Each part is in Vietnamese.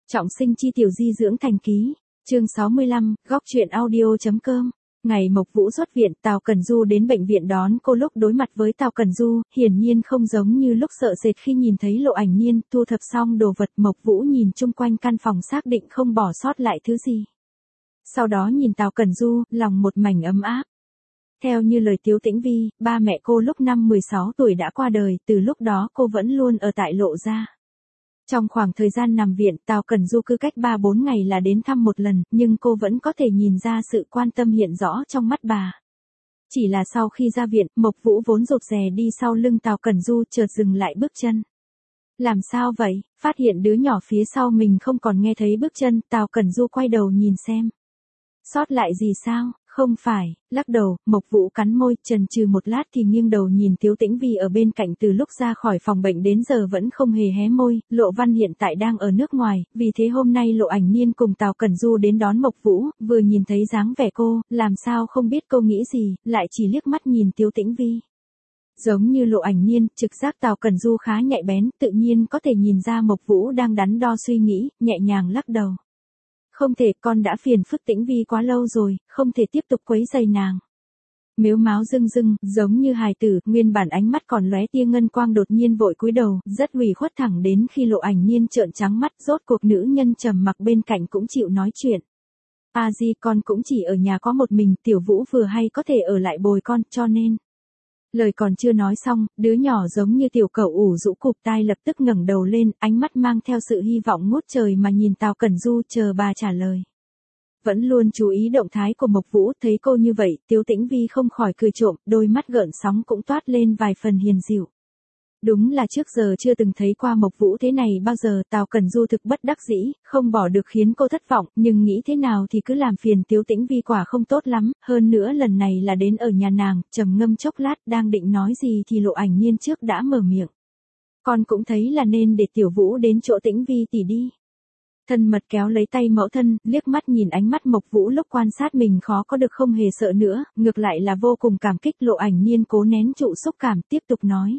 Trọng sinh chi tiểu di dưỡng thành ký, chương 65, góc truyện audio.com. Ngày Mộc Vũ xuất viện, Tào Cẩn Du đến bệnh viện đón cô. Lúc đối mặt với Tào Cẩn Du, hiển nhiên không giống như lúc sợ sệt khi nhìn thấy Lộ Ảnh Nhiên. Thu thập xong đồ vật, Mộc Vũ nhìn chung quanh căn phòng xác định không bỏ sót lại thứ gì. Sau đó nhìn Tào Cẩn Du, lòng một mảnh ấm áp. Theo như lời Tiếu Tĩnh Vi, ba mẹ cô lúc năm 16 tuổi đã qua đời, từ lúc đó cô vẫn luôn ở tại Lộ gia. Trong khoảng thời gian nằm viện, Tào Cẩn Du cứ cách 3-4 ngày là đến thăm một lần, nhưng cô vẫn có thể nhìn ra sự quan tâm hiện rõ trong mắt bà. Chỉ là sau khi ra viện, Mộc Vũ vốn rụt rè đi sau lưng Tào Cẩn Du chợt dừng lại bước chân. Làm sao vậy? Phát hiện đứa nhỏ phía sau mình không còn nghe thấy bước chân, Tào Cẩn Du quay đầu nhìn xem. Sót lại gì sao? Không phải, lắc đầu, Mộc Vũ cắn môi, chần chừ một lát thì nghiêng đầu nhìn Tiếu Tĩnh Vi ở bên cạnh. Từ lúc ra khỏi phòng bệnh đến giờ vẫn không hề hé môi. Lộ Văn hiện tại đang ở nước ngoài, vì thế hôm nay Lộ Ảnh Nhiên cùng Tào Cẩn Du đến đón Mộc Vũ, vừa nhìn thấy dáng vẻ cô, làm sao không biết cô nghĩ gì, lại chỉ liếc mắt nhìn Tiếu Tĩnh Vi. Giống như Lộ Ảnh Nhiên, trực giác Tào Cẩn Du khá nhạy bén, tự nhiên có thể nhìn ra Mộc Vũ đang đắn đo suy nghĩ, nhẹ nhàng lắc đầu. Không thể, con đã phiền phức Tĩnh Vi quá lâu rồi, không thể tiếp tục quấy rầy nàng. Mếu máo rưng rưng, giống như hài tử, nguyên bản ánh mắt còn lóe tia ngân quang đột nhiên vội cúi đầu, rất ủy khuất thẳng đến khi Lộ Ảnh Nhiên trợn trắng mắt. Rốt cuộc nữ nhân trầm mặc bên cạnh cũng chịu nói chuyện. A Di, con cũng chỉ ở nhà có một mình, Tiểu Vũ vừa hay có thể ở lại bồi con, cho nên. Lời còn chưa nói xong, đứa nhỏ giống như tiểu cẩu ủ rũ cụp tai lập tức ngẩng đầu lên, ánh mắt mang theo sự hy vọng ngút trời mà nhìn Tào Cẩn Du chờ bà trả lời. Vẫn luôn chú ý động thái của Mộc Vũ, thấy cô như vậy, Tiếu Tĩnh Vi không khỏi cười trộm, đôi mắt gợn sóng cũng toát lên vài phần hiền dịu. Đúng là trước giờ chưa từng thấy qua Mộc Vũ thế này bao giờ. Tào Cẩn Du thực bất đắc dĩ, không bỏ được khiến cô thất vọng, nhưng nghĩ thế nào thì cứ làm phiền Tiếu Tĩnh Vi quả không tốt lắm, hơn nữa lần này là đến ở nhà nàng. Trầm ngâm chốc lát, đang định nói gì thì Lộ Ảnh Nhiên trước đã mở miệng. Con cũng thấy là nên để Tiểu Vũ đến chỗ Tĩnh Vi tỷ đi. Thân mật kéo lấy tay mẫu thân, liếc mắt nhìn ánh mắt Mộc Vũ lúc quan sát mình khó có được không hề sợ nữa, ngược lại là vô cùng cảm kích. Lộ Ảnh Nhiên cố nén trụ xúc cảm, tiếp tục nói.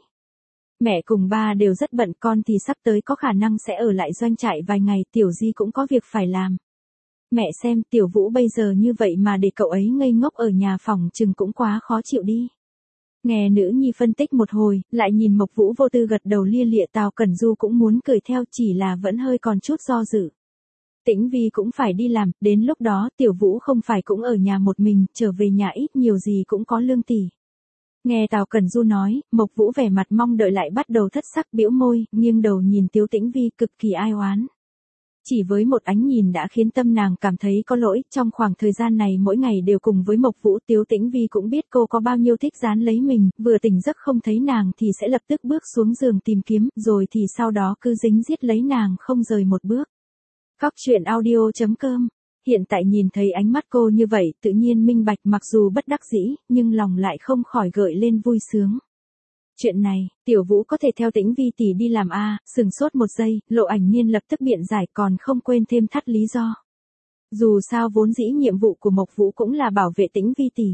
Mẹ cùng ba đều rất bận, con thì sắp tới có khả năng sẽ ở lại doanh trại vài ngày, Tiểu Di cũng có việc phải làm. Mẹ xem, Tiểu Vũ bây giờ như vậy mà để cậu ấy ngây ngốc ở nhà phòng chừng cũng quá khó chịu đi. Nghe nữ nhi phân tích một hồi, lại nhìn Mộc Vũ vô tư gật đầu lia lịa. Tào Cẩn Du cũng muốn cười theo, chỉ là vẫn hơi còn chút do dự. Tĩnh Vi cũng phải đi làm, đến lúc đó Tiểu Vũ không phải cũng ở nhà một mình, trở về nhà ít nhiều gì cũng có Lương tỷ. Nghe Tào Cẩn Du nói, Mộc Vũ vẻ mặt mong đợi lại bắt đầu thất sắc, bĩu môi, nghiêng đầu nhìn Tiếu Tĩnh Vi cực kỳ ai oán. Chỉ với một ánh nhìn đã khiến tâm nàng cảm thấy có lỗi. Trong khoảng thời gian này mỗi ngày đều cùng với Mộc Vũ, Tiếu Tĩnh Vi cũng biết cô có bao nhiêu thích dán lấy mình, vừa tỉnh giấc không thấy nàng thì sẽ lập tức bước xuống giường tìm kiếm, rồi thì sau đó cứ dính giết lấy nàng không rời một bước. Góc truyện audio.com. Hiện tại nhìn thấy ánh mắt cô như vậy, tự nhiên minh bạch, mặc dù bất đắc dĩ, nhưng lòng lại không khỏi gợi lên vui sướng. Chuyện này, Tiểu Vũ có thể theo Tĩnh Vi tỷ đi làm a? Sừng sốt một giây, Lộ Ảnh Nhiên lập tức biện giải, còn không quên thêm thắt lý do. Dù sao vốn dĩ nhiệm vụ của Mộc Vũ cũng là bảo vệ Tĩnh Vi tỷ.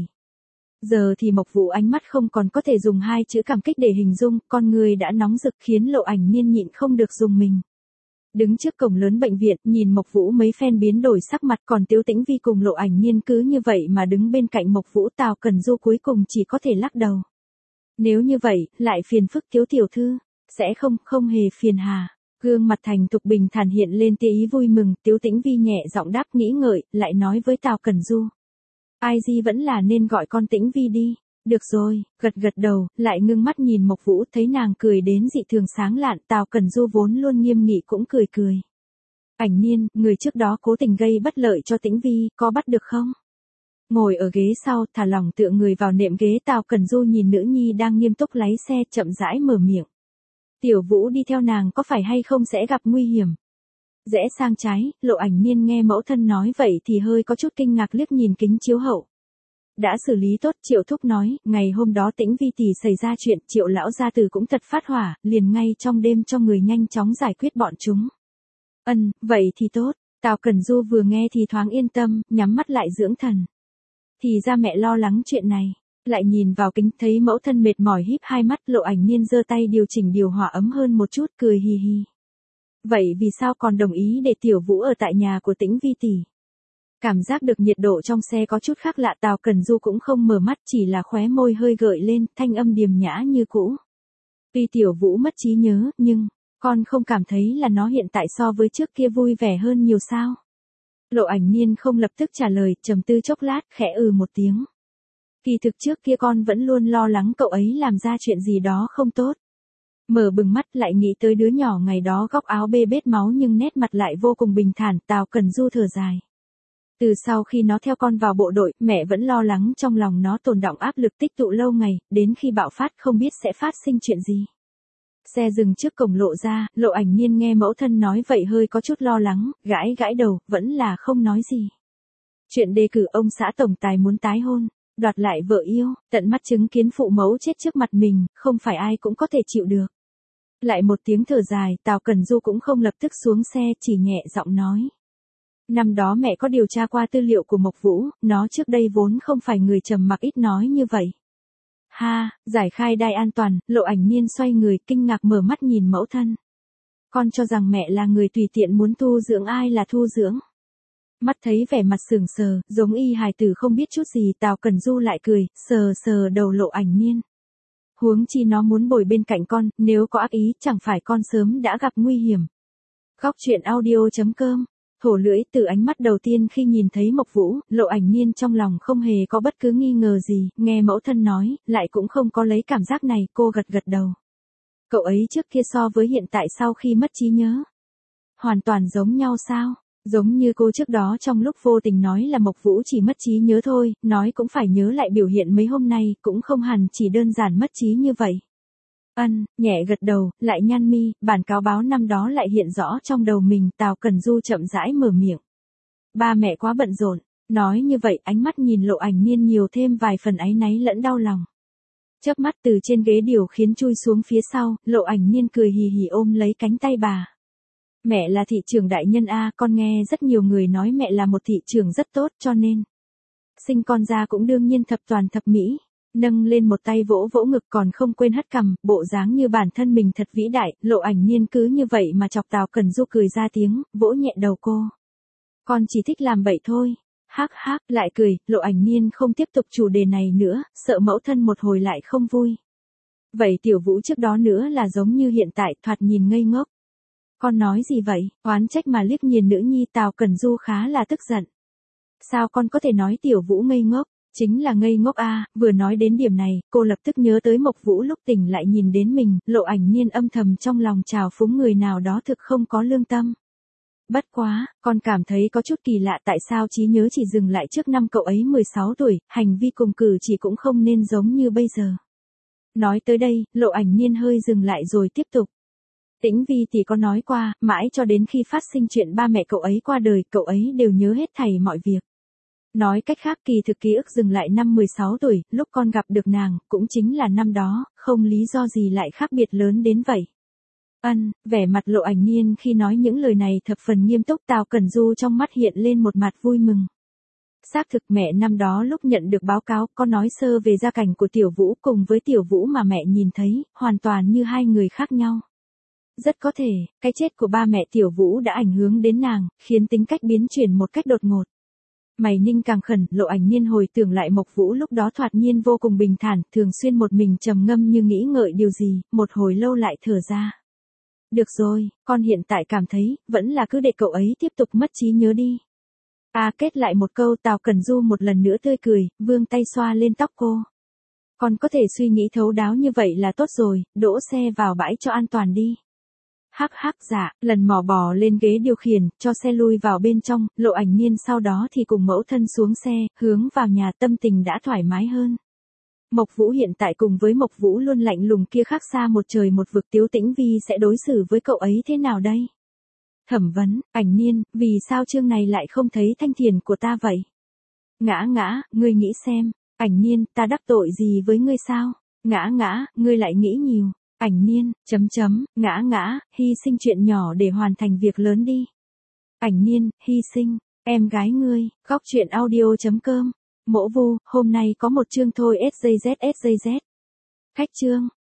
Giờ thì Mộc Vũ ánh mắt không còn có thể dùng hai chữ cảm kích để hình dung, con người đã nóng rực khiến Lộ Ảnh Nhiên nhịn không được dùng mình. Đứng trước cổng lớn bệnh viện, nhìn Mộc Vũ mấy phen biến đổi sắc mặt, còn Tiếu Tĩnh Vi cùng Lộ Ảnh Nhiên cứ như vậy mà đứng bên cạnh Mộc Vũ. Tào Cẩn Du cuối cùng chỉ có thể lắc đầu. Nếu như vậy, lại phiền phức Tiếu tiểu thư. Sẽ không hề phiền hà. Gương mặt thành thục bình thản hiện lên tia ý vui mừng. Tiếu Tĩnh Vi nhẹ giọng đáp, nghĩ ngợi, lại nói với Tào Cẩn Du. Ai Di vẫn là nên gọi con Tĩnh Vi đi. Được rồi, gật đầu, lại ngưng mắt nhìn Mộc Vũ, thấy nàng cười đến dị thường sáng lạn. Tào Cẩn Du vốn luôn nghiêm nghị cũng cười. Ảnh Nhiên, người trước đó cố tình gây bất lợi cho Tĩnh Vi, có bắt được không? Ngồi ở ghế sau, thả lỏng tựa người vào nệm ghế, Tào Cẩn Du nhìn nữ nhi đang nghiêm túc lái xe, chậm rãi mở miệng. Tiểu Vũ đi theo nàng có phải hay không sẽ gặp nguy hiểm? Rẽ sang trái, Lộ Ảnh Nhiên nghe mẫu thân nói vậy thì hơi có chút kinh ngạc, liếc nhìn kính chiếu hậu. Đã xử lý tốt, Triệu thúc nói, ngày hôm đó Tĩnh Vi tỷ xảy ra chuyện, Triệu lão gia tử cũng thật phát hỏa, liền ngay trong đêm cho người nhanh chóng giải quyết bọn chúng. Vậy thì tốt. Tào Cẩn Du vừa nghe thì thoáng yên tâm, nhắm mắt lại dưỡng thần. Thì ra mẹ lo lắng chuyện này. Lại nhìn vào kính, thấy mẫu thân mệt mỏi híp hai mắt. Lộ Ảnh Nhiên giơ tay điều chỉnh điều hòa ấm hơn một chút, cười hì hì. vậy vì sao còn đồng ý để Tiểu Vũ ở tại nhà của Tĩnh Vi tỷ? Cảm giác được nhiệt độ trong xe có chút khác lạ, Tào Cẩn Du cũng không mở mắt, chỉ là khóe môi hơi gợi lên, thanh âm điềm nhã như cũ. Tuy Tiểu Vũ mất trí nhớ, nhưng con không cảm thấy là nó hiện tại so với trước kia vui vẻ hơn nhiều sao? Lộ Ảnh Niên không lập tức trả lời, trầm tư chốc lát, khẽ một tiếng. Kỳ thực trước kia con vẫn luôn lo lắng cậu ấy làm ra chuyện gì đó không tốt. Mở bừng mắt lại nghĩ tới đứa nhỏ ngày đó góc áo bê bết máu nhưng nét mặt lại vô cùng bình thản, Tào Cẩn Du thở dài. Từ sau khi nó theo con vào bộ đội, mẹ vẫn lo lắng trong lòng nó tồn đọng áp lực tích tụ lâu ngày, đến khi bạo phát không biết sẽ phát sinh chuyện gì. Xe dừng trước cổng Lộ ra, Lộ Ảnh Niên nghe mẫu thân nói vậy hơi có chút lo lắng, gãi gãi đầu, vẫn là không nói gì. Chuyện đề cử ông xã tổng tài muốn tái hôn, đoạt lại vợ yêu, tận mắt chứng kiến phụ mẫu chết trước mặt mình, không phải ai cũng có thể chịu được. Lại một tiếng thở dài, Tào Cẩn Du cũng không lập tức xuống xe, chỉ nhẹ giọng nói. Năm đó mẹ có điều tra qua tư liệu của Mộc Vũ, nó trước đây vốn không phải người trầm mặc ít nói như vậy. Ha, giải khai đai an toàn, Lộ Ảnh Niên xoay người kinh ngạc mở mắt nhìn mẫu thân. Con cho rằng mẹ là người tùy tiện muốn thu dưỡng ai là thu dưỡng. Mắt thấy vẻ mặt sững sờ, giống y hài tử không biết chút gì, Tào Cẩn Du lại cười, sờ sờ đầu Lộ Ảnh Niên. Huống chi nó muốn bồi bên cạnh con, nếu có ác ý chẳng phải con sớm đã gặp nguy hiểm. Góc truyện audio.com. Thổ lưỡi, từ ánh mắt đầu tiên khi nhìn thấy Mộc Vũ, Lộ Ảnh Niên trong lòng không hề có bất cứ nghi ngờ gì, nghe mẫu thân nói, lại cũng không có lấy cảm giác này, cô gật gật đầu. Cậu ấy trước kia so với hiện tại sau khi mất trí nhớ. Hoàn toàn giống nhau sao? Giống như cô trước đó trong lúc vô tình nói là Mộc Vũ chỉ mất trí nhớ thôi, nói cũng phải nhớ lại biểu hiện mấy hôm nay, cũng không hẳn chỉ đơn giản mất trí như vậy. Nhẹ gật đầu, lại nhăn mi, bản cáo báo năm đó lại hiện rõ trong đầu mình, Tào Cẩn Du chậm rãi mở miệng. Ba mẹ quá bận rộn, nói như vậy ánh mắt nhìn Lộ Ảnh Niên nhiều thêm vài phần áy náy lẫn đau lòng. Chớp mắt từ trên ghế điều khiển chui xuống phía sau, Lộ Ảnh Niên cười hì hì ôm lấy cánh tay bà. Mẹ là thị trưởng đại nhân a, con nghe rất nhiều người nói mẹ là một thị trưởng rất tốt cho nên. Sinh con ra cũng đương nhiên thập toàn thập mỹ. Nâng lên một tay vỗ vỗ ngực còn không quên hất cằm, bộ dáng như bản thân mình thật vĩ đại, Lộ Ảnh Niên cứ như vậy mà chọc Tào Cẩn Du cười ra tiếng, vỗ nhẹ đầu cô. Con chỉ thích làm bậy thôi. Hắc hắc, lại cười, Lộ Ảnh Niên không tiếp tục chủ đề này nữa, sợ mẫu thân một hồi lại không vui. Vậy Tiểu Vũ trước đó nữa là giống như hiện tại, thoạt nhìn ngây ngốc. Con nói gì vậy? Oán trách mà liếc nhìn nữ nhi, Tào Cẩn Du khá là tức giận. Sao con có thể nói Tiểu Vũ ngây ngốc? Chính là ngây ngốc a. Vừa nói đến điểm này, cô lập tức nhớ tới Mộc Vũ lúc tỉnh lại nhìn đến mình, Lộ Ảnh Niên âm thầm trong lòng trào phúng người nào đó thực không có lương tâm. Bất quá, con cảm thấy có chút kỳ lạ tại sao trí nhớ chỉ dừng lại trước năm cậu ấy 16 tuổi, hành vi cùng cử chỉ cũng không nên giống như bây giờ. Nói tới đây, Lộ Ảnh Niên hơi dừng lại rồi tiếp tục. Tĩnh Vi thì có nói qua, mãi cho đến khi phát sinh chuyện ba mẹ cậu ấy qua đời, cậu ấy đều nhớ hết thảy mọi việc. Nói cách khác kỳ thực ký ức dừng lại năm 16 tuổi, lúc con gặp được nàng, cũng chính là năm đó, không lý do gì lại khác biệt lớn đến vậy. Vẻ mặt Lộ Ảnh Niên khi nói những lời này thập phần nghiêm túc, Tào Cẩn Du trong mắt hiện lên một mặt vui mừng. Xác thực mẹ năm đó lúc nhận được báo cáo, có nói sơ về gia cảnh của Tiểu Vũ cùng với Tiểu Vũ mà mẹ nhìn thấy, hoàn toàn như hai người khác nhau. Rất có thể, cái chết của ba mẹ Tiểu Vũ đã ảnh hưởng đến nàng, khiến tính cách biến chuyển một cách đột ngột. Mày ninh càng khẩn, Lộ Ảnh Niên hồi tưởng lại Mộc Vũ lúc đó thoạt nhiên vô cùng bình thản, thường xuyên một mình trầm ngâm như nghĩ ngợi điều gì, một hồi lâu lại thở ra. Được rồi, con hiện tại cảm thấy, vẫn là cứ để cậu ấy tiếp tục mất trí nhớ đi. Kết lại một câu, Tào Cẩn Du một lần nữa tươi cười, vươn tay xoa lên tóc cô. Con có thể suy nghĩ thấu đáo như vậy là tốt rồi, đỗ xe vào bãi cho an toàn đi. Hắc hắc dạ, lần mò bò lên ghế điều khiển, cho xe lui vào bên trong, Lộ Ảnh Niên sau đó thì cùng mẫu thân xuống xe, hướng vào nhà, tâm tình đã thoải mái hơn. Mộc Vũ hiện tại cùng với Mộc Vũ luôn lạnh lùng kia khác xa một trời một vực, Tiếu Tĩnh Vi sẽ đối xử với cậu ấy thế nào đây? Thẩm vấn, Ảnh Niên, vì sao chương này lại không thấy thanh thiền của ta vậy? Ngã, ngươi nghĩ xem, Ảnh Niên, ta đắc tội gì với ngươi sao? Ngã, ngươi lại nghĩ nhiều. Ảnh Niên, ngã, hy sinh chuyện nhỏ để hoàn thành việc lớn đi. Ảnh Niên, hy sinh, em gái ngươi, góc truyện audio.com. Mỗ Vu, hôm nay có một chương thôi SJZ. Khách chương.